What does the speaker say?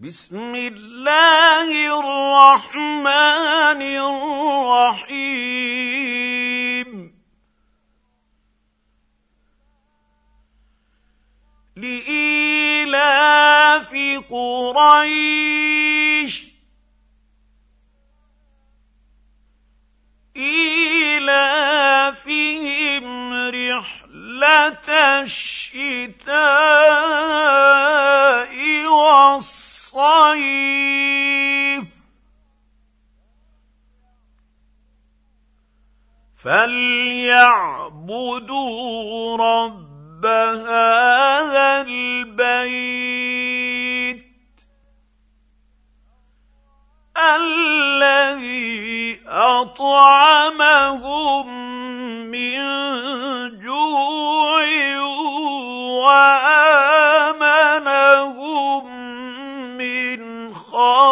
بسم الله الرحمن الرحيم لإيلاف قريش إيلافهم رحلة الشتاء والصيف فليعبدوا رب هذا البيت الذي أطعمهم من جوع وآمنهم من خوف.